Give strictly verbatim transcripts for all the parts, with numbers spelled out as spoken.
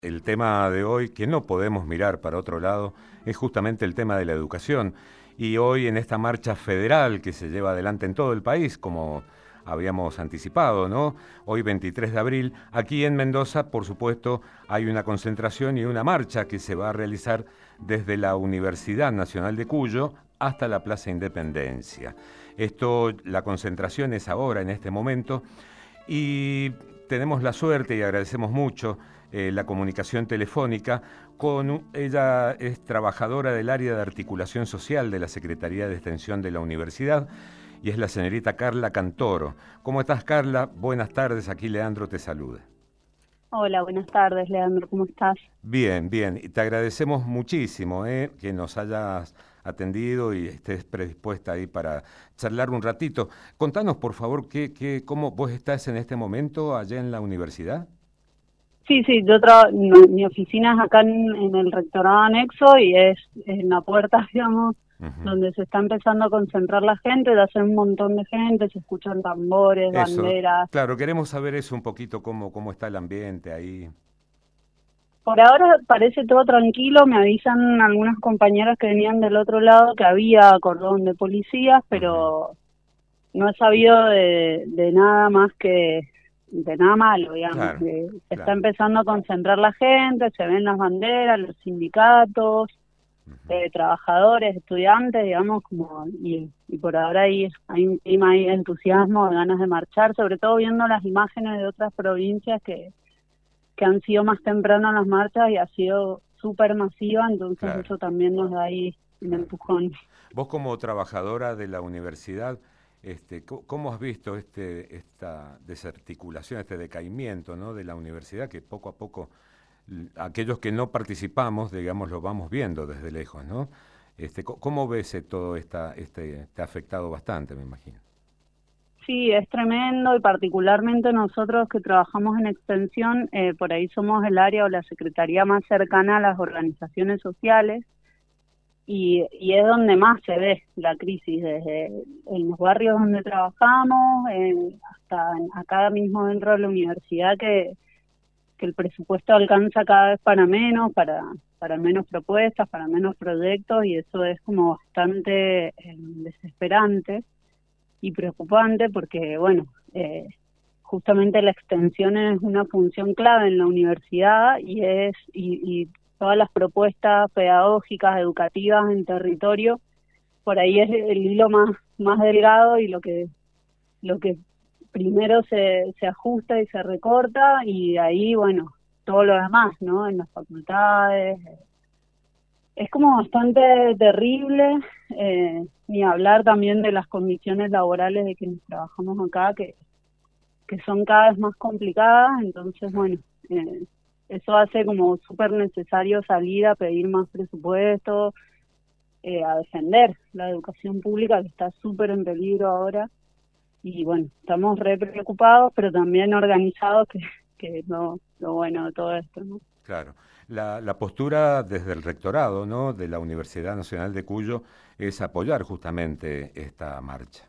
El tema de hoy, que no podemos mirar para otro lado, es justamente el tema de la educación. Y hoy en esta marcha federal que se lleva adelante en todo el país, como habíamos anticipado, ¿no? Hoy veintitrés de abril, aquí en Mendoza, por supuesto, hay una concentración y una marcha que se va a realizar desde la Universidad Nacional de Cuyo hasta la Plaza Independencia. Esto, la concentración es ahora, en este momento, y tenemos la suerte y agradecemos mucho eh, la comunicación telefónica con, ella es trabajadora del área de articulación social de la Secretaría de Extensión de la Universidad y es la señorita Carla Cantoro. ¿Cómo estás, Carla? Buenas tardes, aquí Leandro te saluda. Hola, buenas tardes, Leandro, ¿cómo estás? Bien, bien, y te agradecemos muchísimo eh, que nos hayas atendido y estés predispuesta ahí para charlar un ratito. Contanos, por favor, qué, qué, cómo vos estás en este momento allá en la universidad. Sí, sí, yo trabajo, mi, mi oficina es acá en, en el rectorado anexo y es en la puerta, digamos, Ujú. donde se está empezando a concentrar la gente, de hacer un montón de gente, se escuchan tambores, Eso, banderas. claro, queremos saber eso un poquito, cómo, cómo está el ambiente ahí. Por ahora parece todo tranquilo, me avisan algunas compañeras que venían del otro lado que había cordón de policías, Ujú. pero no he sabido de, de nada más que de nada malo, digamos. Claro, De, se está claro. empezando a concentrar la gente, se ven las banderas, los sindicatos, Ujú. eh, trabajadores, estudiantes, digamos, como y, y por ahora hay, hay un clima ahí de entusiasmo, de ganas de marchar, sobre todo viendo las imágenes de otras provincias que, que han sido más temprano las marchas y ha sido súper masiva, entonces Claro, eso también nos da ahí un claro. empujón. Vos como trabajadora de la universidad, este, co- ¿cómo has visto este, esta desarticulación, este decaimiento, ¿no?, de la universidad que poco a poco l- aquellos que no participamos, digamos, lo vamos viendo desde lejos, ¿no? Este, co- ¿cómo ves eh, todo esta, este, te ha afectado bastante, me imagino? Sí, es tremendo y particularmente nosotros que trabajamos en extensión, eh, por ahí somos el área o la secretaría más cercana a las organizaciones sociales y, y es donde más se ve la crisis, desde en los barrios donde trabajamos, en- hasta en- acá mismo dentro de la universidad que, que el presupuesto alcanza cada vez para menos, para, para menos propuestas, para menos proyectos y eso es como bastante eh, desesperante y preocupante porque, bueno, eh, justamente la extensión es una función clave en la universidad y es y, y todas las propuestas pedagógicas, educativas en territorio, por ahí es el hilo más más delgado y lo que lo que primero se, se ajusta y se recorta y de ahí, bueno, todo lo demás, ¿no? En las facultades. Es como bastante terrible, eh, ni hablar también de las condiciones laborales de quienes trabajamos acá, que que son cada vez más complicadas, entonces, Claro. bueno, eh, eso hace como súper necesario salir a pedir más presupuesto, eh, a defender la educación pública que está súper en peligro ahora, y bueno, estamos re preocupados, pero también organizados, que, que es lo, lo bueno de todo esto, ¿no? Claro. La, la postura desde el rectorado, ¿no?, de la Universidad Nacional de Cuyo es apoyar justamente esta marcha.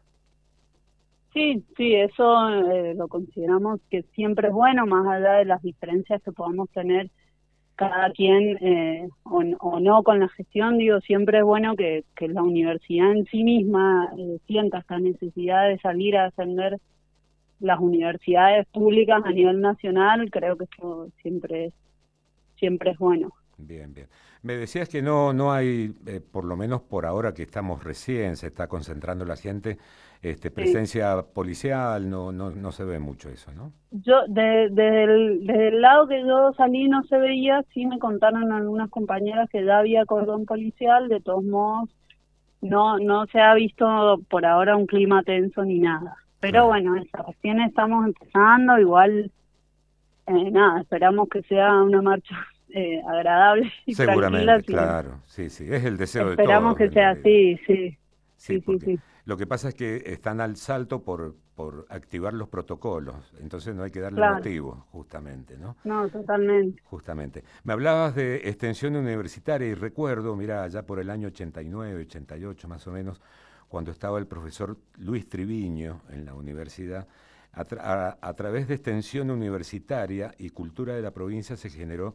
Sí, sí, eso eh, lo consideramos que siempre es bueno, más allá de las diferencias que podamos tener cada quien eh, o, o no con la gestión, digo, siempre es bueno que, que la universidad en sí misma eh, sienta esta necesidad de salir a defender las universidades públicas a nivel nacional, creo que eso siempre es, siempre es bueno. Bien, bien. Me decías que no, no hay, eh, por lo menos por ahora que estamos recién, se está concentrando la gente, este, Sí. presencia policial, no, no, no se ve mucho eso, ¿no? Yo, de, desde, el, desde el lado que yo salí no se veía, sí me contaron algunas compañeras que ya había cordón policial, de todos modos no no se ha visto por ahora un clima tenso ni nada. Pero Claro. bueno, eso, recién estamos empezando, igual, eh, nada, esperamos que sea una marcha eh, agradable y tranquila, Seguramente, sí, claro, sí, sí, es el deseo de esperamos todos que en sea realidad. así, sí, Sí, sí, sí, porque sí, lo que pasa es que están al salto por, por activar los protocolos, entonces no hay que darle claro, motivo, justamente, ¿no? no, totalmente, Justamente. Me hablabas de extensión universitaria y recuerdo, mira, allá por el año ochenta y nueve, ochenta y ocho más o menos, cuando estaba el profesor Luis Triviño en la universidad, a, tra a, a través de extensión universitaria y cultura de la provincia se generó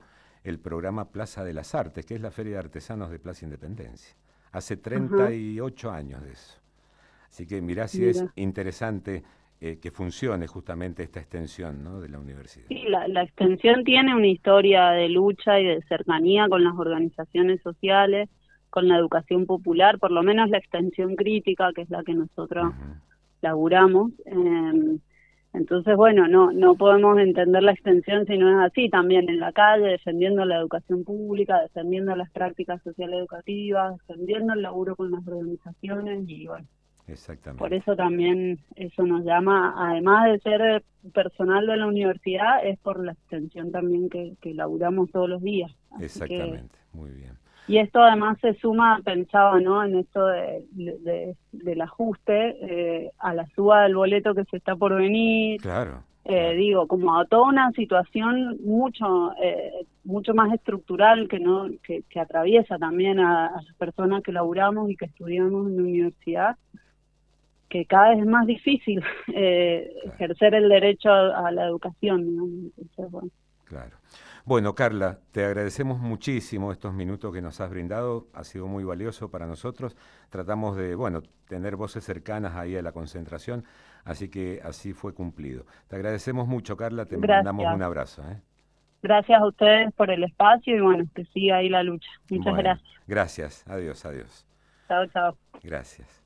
el programa Plaza de las Artes, que es la Feria de Artesanos de Plaza Independencia. Hace treinta y ocho Ajá. años de eso. Así que mirá si Mira. es interesante eh, que funcione justamente esta extensión, ¿no?, de la universidad. Sí, la, la extensión tiene una historia de lucha y de cercanía con las organizaciones sociales, con la educación popular, por lo menos la extensión crítica, que es la que nosotros uh-huh. laburamos. Eh, entonces, bueno, no no podemos entender la extensión si no es así, también en la calle, defendiendo la educación pública, defendiendo las prácticas sociales educativas, defendiendo el laburo con las organizaciones y bueno. Exactamente. Por eso también eso nos llama, además de ser personal de la universidad, es por la extensión también que, que laburamos todos los días. Así Exactamente, que, muy bien. Y esto además se suma, pensaba, ¿no?, en esto de, de, del ajuste eh, a la suba del boleto que se está por venir. Claro. Eh, claro. Digo, como a toda una situación mucho eh, mucho más estructural que no que, que atraviesa también a, a las personas que laburamos y que estudiamos en la universidad, que cada vez es más difícil eh, claro. ejercer el derecho a, a la educación, ¿no? Entonces, bueno. Claro. Bueno, Carla, te agradecemos muchísimo estos minutos que nos has brindado, ha sido muy valioso para nosotros. Tratamos de, bueno, tener voces cercanas ahí a la concentración, así que así fue cumplido. Te agradecemos mucho, Carla, te Gracias. mandamos un abrazo. ¿eh? Gracias a ustedes por el espacio y bueno, que siga ahí la lucha. Muchas bueno, gracias. Gracias, adiós, adiós. Chao, chao. Gracias.